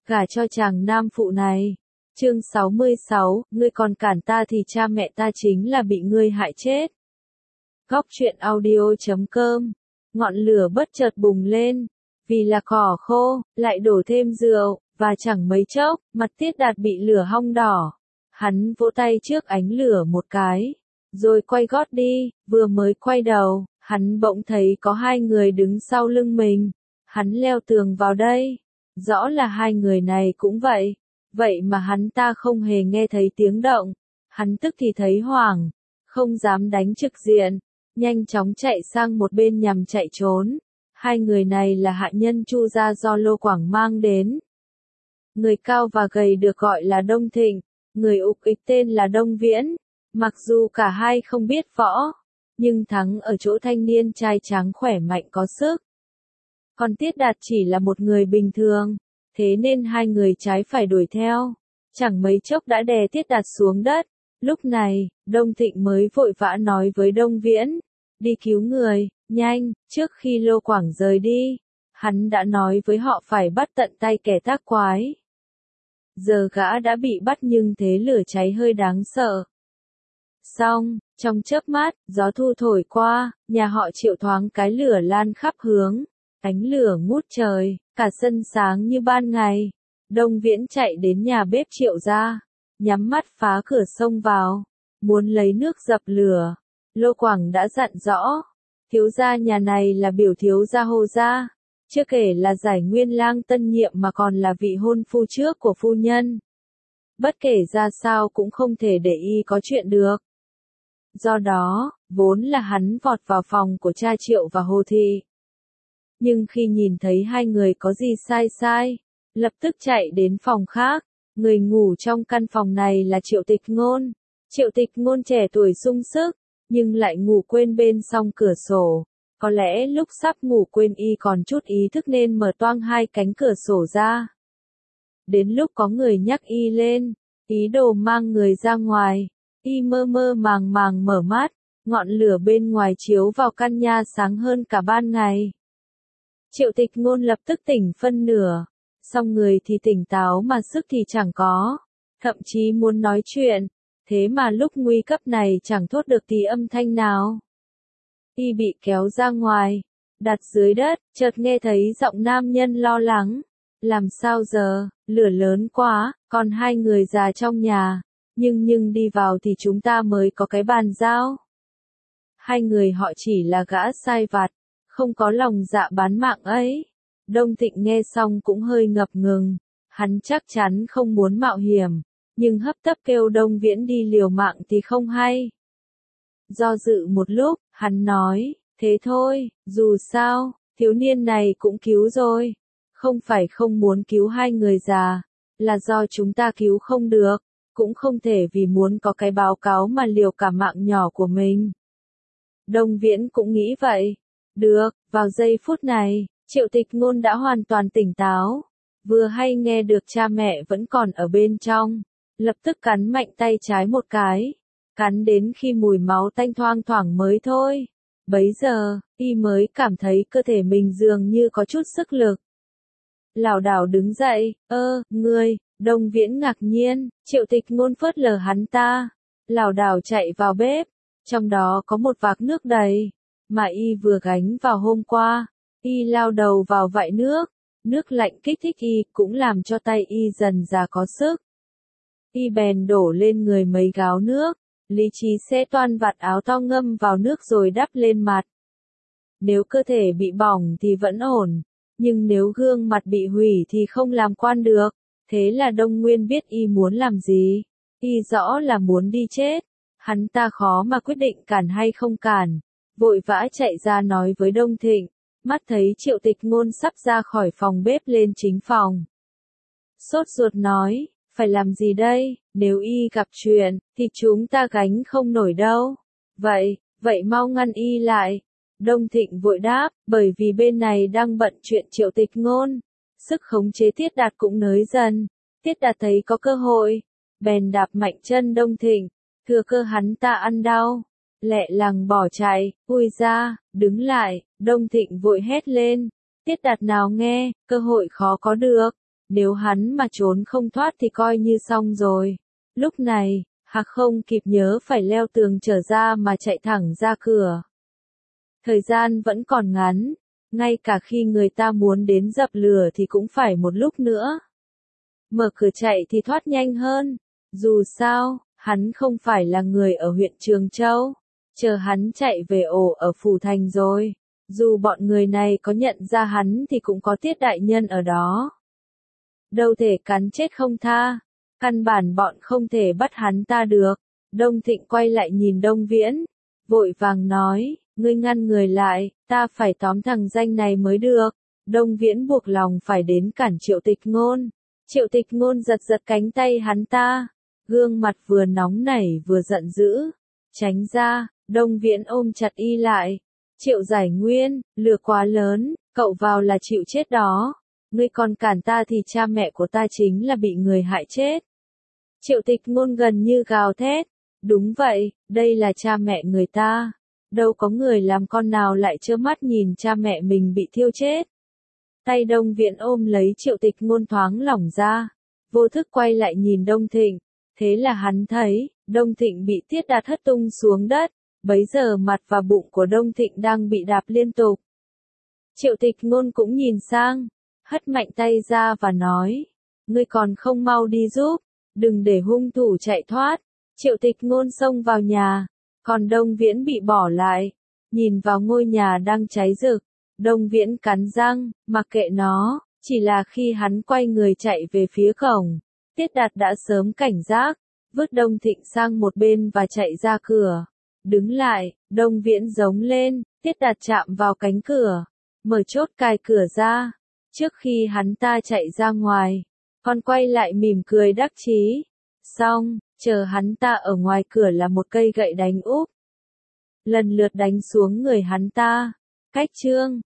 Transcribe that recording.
gả cho chàng nam phụ này. Chương 66, ngươi còn cản ta thì cha mẹ ta chính là bị ngươi hại chết. Góc truyện audio.com. Ngọn lửa bất chợt bùng lên, vì là cỏ khô, lại đổ thêm rượu, và chẳng mấy chốc, mặt Tiết Đạt bị lửa hong đỏ. Hắn vỗ tay trước ánh lửa một cái, rồi quay gót đi, vừa mới quay đầu, hắn bỗng thấy có hai người đứng sau lưng mình. Hắn leo tường vào đây, rõ là hai người này cũng vậy. Vậy mà hắn ta không hề nghe thấy tiếng động. Hắn tức thì thấy hoảng, không dám đánh trực diện, nhanh chóng chạy sang một bên nhằm chạy trốn. Hai người này là hạ nhân Chu gia do Lô Quảng mang đến. Người cao và gầy được gọi là Đông Thịnh, người ục ịch tên là Đông Viễn. Mặc dù cả hai không biết võ, nhưng thắng ở chỗ thanh niên trai tráng khỏe mạnh có sức. Còn Tiết Đạt chỉ là một người bình thường, thế nên hai người trái phải đuổi theo. Chẳng mấy chốc đã đè Tiết Đạt xuống đất. Lúc này, Đông Thịnh mới vội vã nói với Đông Viễn, đi cứu người, nhanh. Trước khi Lô Quảng rời đi, hắn đã nói với họ phải bắt tận tay kẻ tác quái. Giờ gã đã bị bắt nhưng thế lửa cháy hơi đáng sợ. Xong, trong chớp mắt, gió thu thổi qua, nhà họ Triệu thoáng cái lửa lan khắp hướng. Ánh lửa ngút trời, cả sân sáng như ban ngày. Đông Viễn chạy đến nhà bếp Triệu gia, nhắm mắt phá cửa xông vào, muốn lấy nước dập lửa. Lô Quảng đã dặn rõ, thiếu gia nhà này là biểu thiếu gia Hồ gia, chưa kể là giải nguyên lang tân nhiệm mà còn là vị hôn phu trước của phu nhân. Bất kể ra sao cũng không thể để y có chuyện được. Do đó, vốn là hắn vọt vào phòng của cha Triệu và Hồ thị. Nhưng khi nhìn thấy hai người có gì sai, lập tức chạy đến phòng khác. Người ngủ trong căn phòng này là Triệu Tịch Ngôn. Triệu Tịch Ngôn trẻ tuổi sung sức, nhưng lại ngủ quên bên song cửa sổ. Có lẽ lúc sắp ngủ quên y còn chút ý thức nên mở toang hai cánh cửa sổ ra. Đến lúc có người nhắc y lên, ý đồ mang người ra ngoài, y mơ mơ màng màng mở mắt, ngọn lửa bên ngoài chiếu vào căn nhà sáng hơn cả ban ngày. Triệu Tịch Ngôn lập tức tỉnh phân nửa, song người thì tỉnh táo mà sức thì chẳng có, thậm chí muốn nói chuyện, thế mà lúc nguy cấp này chẳng thốt được tí âm thanh nào. Y bị kéo ra ngoài, đặt dưới đất, chợt nghe thấy giọng nam nhân lo lắng. Làm sao giờ, lửa lớn quá, còn hai người già trong nhà, nhưng đi vào thì chúng ta mới có cái bàn giao. Hai người họ chỉ là gã sai vặt, không có lòng dạ bán mạng ấy. Đông Thịnh nghe xong cũng hơi ngập ngừng, hắn chắc chắn không muốn mạo hiểm, nhưng hấp tấp kêu Đông Viễn đi liều mạng thì không hay. Do dự một lúc, hắn nói, thế thôi, dù sao, thiếu niên này cũng cứu rồi. Không phải không muốn cứu hai người già, là do chúng ta cứu không được, cũng không thể vì muốn có cái báo cáo mà liều cả mạng nhỏ của mình. Đông Viễn cũng nghĩ vậy. Được, vào giây phút này, Triệu Tịch Ngôn đã hoàn toàn tỉnh táo, vừa hay nghe được cha mẹ vẫn còn ở bên trong, lập tức cắn mạnh tay trái một cái, cắn đến khi mùi máu tanh thoang thoảng mới thôi. Bấy giờ, y mới cảm thấy cơ thể mình dường như có chút sức lực. Lảo đảo đứng dậy, ngươi. Đông Viễn ngạc nhiên, Triệu Tịch Ngôn phớt lờ hắn ta, lảo đảo chạy vào bếp, trong đó có một vạc nước đầy, mà y vừa gánh vào hôm qua. Y lao đầu vào vại nước lạnh kích thích y, cũng làm cho tay y dần già có sức. Y bèn đổ lên người mấy gáo nước, lý trí sẽ toan vạt áo to ngâm vào nước rồi đắp lên mặt. Nếu cơ thể bị bỏng thì vẫn ổn, nhưng nếu gương mặt bị hủy thì không làm quan được. Thế là Đông Nguyên biết y muốn làm gì. Y rõ là muốn đi chết. Hắn ta khó mà quyết định cản hay không cản. Vội vã chạy ra nói với Đông Thịnh. Mắt thấy Triệu Tịch Ngôn sắp ra khỏi phòng bếp lên chính phòng. Sốt ruột nói, phải làm gì đây, nếu y gặp chuyện, thì chúng ta gánh không nổi đâu. Vậy mau ngăn y lại. Đông Thịnh vội đáp, bởi vì bên này đang bận chuyện Triệu Tịch Ngôn. Sức khống chế Tiết Đạt cũng nới dần. Tiết Đạt thấy có cơ hội, bèn đạp mạnh chân Đông Thịnh, thừa cơ hắn ta ăn đau, lẹ làng bỏ chạy. Ui ra, đứng lại. Đông Thịnh vội hét lên. Tiết Đạt nào nghe, cơ hội khó có được. Nếu hắn mà trốn không thoát thì coi như xong rồi. Lúc này, Hạc không kịp nhớ phải leo tường trở ra mà chạy thẳng ra cửa. Thời gian vẫn còn ngắn, ngay cả khi người ta muốn đến dập lửa thì cũng phải một lúc nữa. Mở cửa chạy thì thoát nhanh hơn. Dù sao, hắn không phải là người ở huyện Trường Châu. Chờ hắn chạy về ổ ở Phủ Thành rồi. Dù bọn người này có nhận ra hắn thì cũng có Tiết đại nhân ở đó. Đâu thể cắn chết không tha. Căn bản bọn không thể bắt hắn ta được. Đông Thịnh quay lại nhìn Đông Viễn. Vội vàng nói, ngươi ngăn người lại, ta phải tóm thằng danh này mới được. Đông Viễn buộc lòng phải đến cản Triệu Tịch Ngôn. Triệu Tịch Ngôn giật giật cánh tay hắn ta. Gương mặt vừa nóng nảy vừa giận dữ. Tránh ra, Đông Viễn ôm chặt y lại. Triệu Giải Nguyên, lừa quá lớn, cậu vào là chịu chết đó. Ngươi còn cản ta thì cha mẹ của ta chính là bị người hại chết. Triệu Tịch Ngôn gần như gào thét. Đúng vậy, đây là cha mẹ người ta. Đâu có người làm con nào lại trơ mắt nhìn cha mẹ mình bị thiêu chết. Tay Đông Viễn ôm lấy Triệu Tịch Ngôn thoáng lỏng ra. Vô thức quay lại nhìn Đông Thịnh. Thế là hắn thấy, Đông Thịnh bị Tiết Đạt hất tung xuống đất. Bấy giờ mặt và bụng của Đông Thịnh đang bị đạp liên tục. Triệu Tịch Ngôn cũng nhìn sang, hất mạnh tay ra và nói, ngươi còn không mau đi giúp, đừng để hung thủ chạy thoát. Triệu Tịch Ngôn xông vào nhà, còn Đông Viễn bị bỏ lại, nhìn vào ngôi nhà đang cháy rực. Đông Viễn cắn răng, mặc kệ nó, chỉ là khi hắn quay người chạy về phía cổng, Tiết Đạt đã sớm cảnh giác, vứt Đông Thịnh sang một bên và chạy ra cửa. Đứng lại, Đông Viễn giống lên, Tiết Đạt chạm vào cánh cửa, mở chốt cài cửa ra. Trước khi hắn ta chạy ra ngoài, còn quay lại mỉm cười đắc chí. Xong, chờ hắn ta ở ngoài cửa là một cây gậy đánh úp. Lần lượt đánh xuống người hắn ta. Cách chương